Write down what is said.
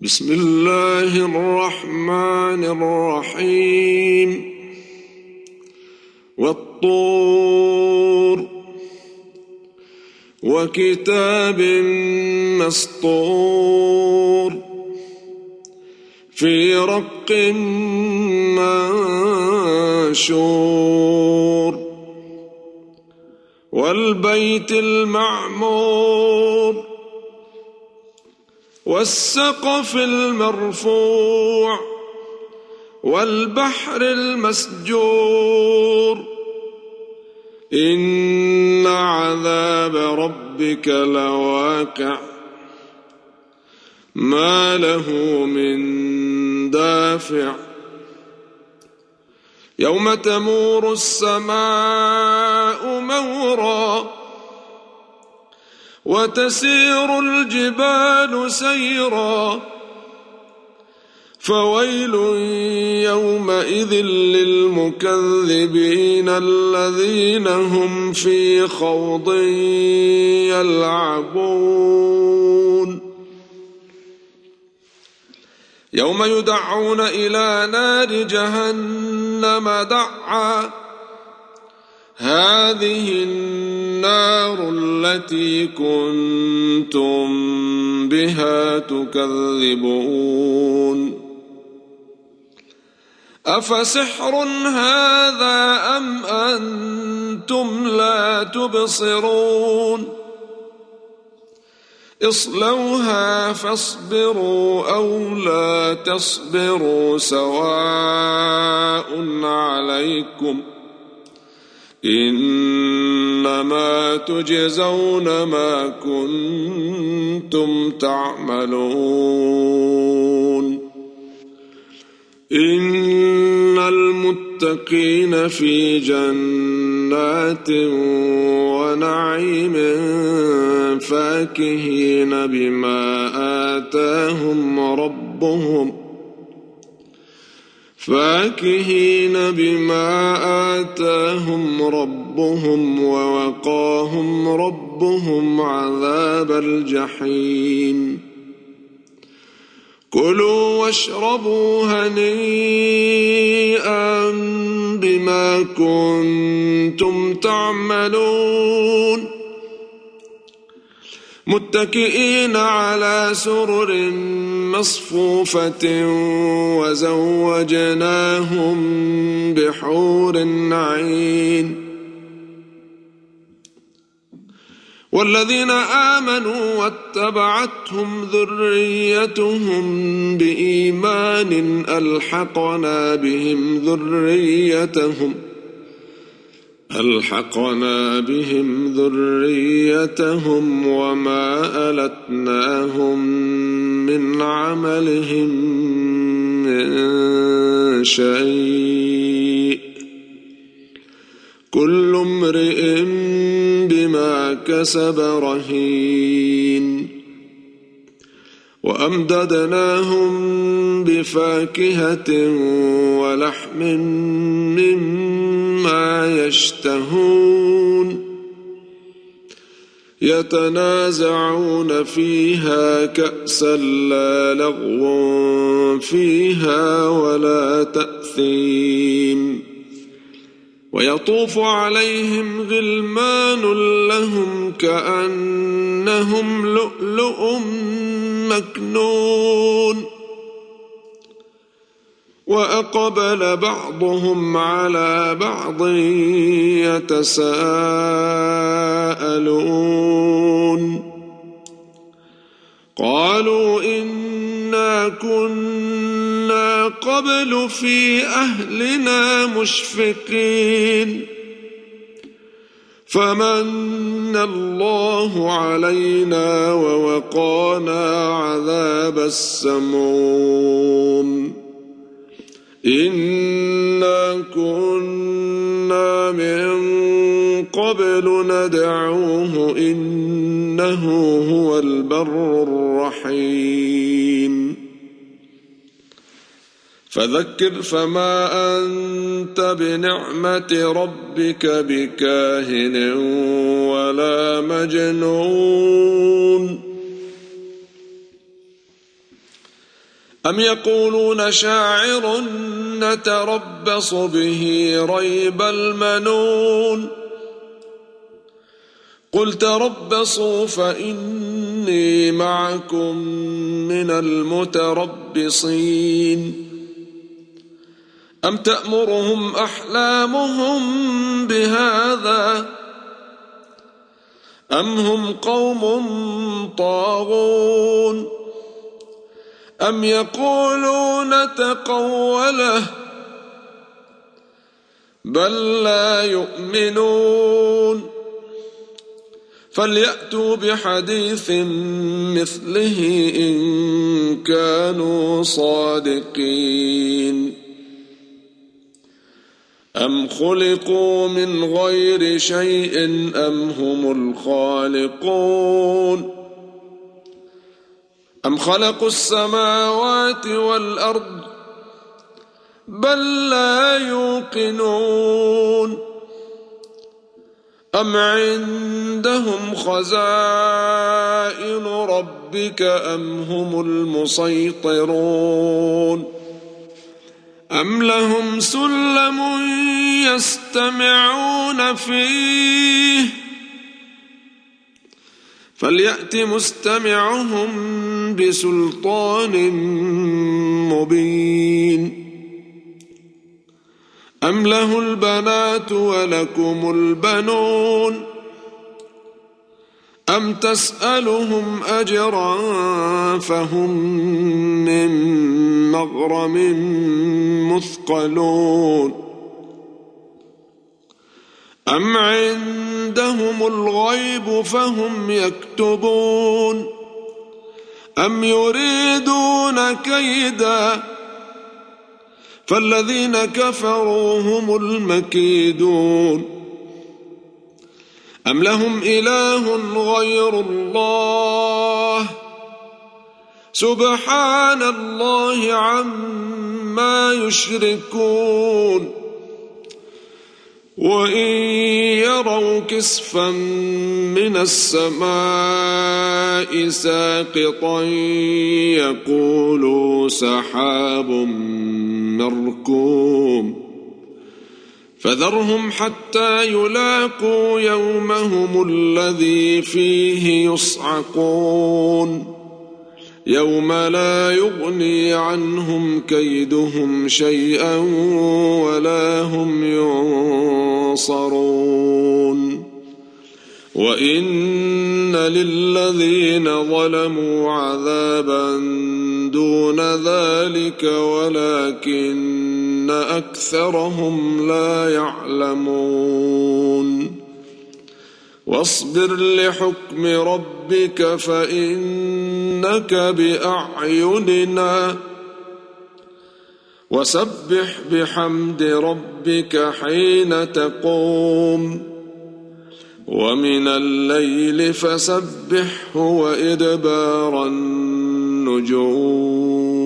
بسم الله الرحمن الرحيم والطور وكتاب مسطور في رق منشور والبيت المعمور والسقف المرفوع والبحر المسجور إن عذاب ربك لواقع ما له من دافع يوم تمور السماء مورا وتسير الجبال سيرا فويل يومئذ للمكذبين الذين هم في خوض يلعبون يوم يدعون إلى نار جهنم دعا هذه النار التي كنتم بها تكذبون أفسحر هذا أم أنتم لا تبصرون اصلوها فاصبروا أو لا تصبروا سواء عليكم إنما تجزون ما كنتم تعملون إن المتقين في جنات ونعيم فاكهين بما آتاهم ربهم ووقاهم ربهم عذاب الجحيم كلوا واشربوا هنيئا بما كنتم تعملون متكئين على سرر مصفوفة وزوجناهم بحور عين والذين آمنوا واتبعتهم ذريتهم بإيمان ألحقنا بهم ذريتهم وما ألتناهم من عملهم من شيء كل امرئ بما كسب رهين وأمددناهم بفاكهة ولحم مما يشتهون يتنازعون فيها كأسا لا لغو فيها ولا تأثيم ويطوف عليهم غلمان لهم كأنهم لؤلؤ مكنون وأقبل بعضهم على بعض يتساءلون قالوا إنا كنا قبل في أهلنا مشفقين فمن الله علينا ووقانا عذاب السموم إنا كنا من قبل ندعوه إنه هو البر الرحيم فذكر فما أنت بنعمة ربك بكاهن ولا مجنون أم يقولون شاعر نتربص به ريب المنون قل تربصوا فإني معكم من المتربصين أم تأمرهم أحلامهم بهذا أم هم قوم طاغون أم يقولون تقوله بل لا يؤمنون فليأتوا بحديث مثله إن كانوا صادقين أم خلقوا من غير شيء أم هم الخالقون أم خلقوا السماوات والأرض بل لا يوقنون أم عندهم خزائن ربك أم هم المسيطرون أم لهم سلم يستمعون فيه فليأت مستمعهم بسلطان مبين أم له البنات ولكم البنون أم تسألهم أجرا فهم من مغرم مثقلون أم عندهم الغيب فهم يكتبون أم يريدون كيدا فالذين كفروا هم المكيدون أم لهم إله غير الله سبحان الله عما يشركون وإن يروا كسفا من السماء ساقطا يقولوا سحاب مركوم فذرهم حتى يلاقوا يومهم الذي فيه يصعقون يوم لا يغني عنهم كيدهم شيئا ولا هم ينصرون وإن للذين ظلموا عذابا دون ذلك ولكن أكثرهم لا يعلمون واصبر لحكم ربك فإنك بأعيننا وسبح بحمد ربك حين تقوم ومن الليل فسبحه وإدبار النجوم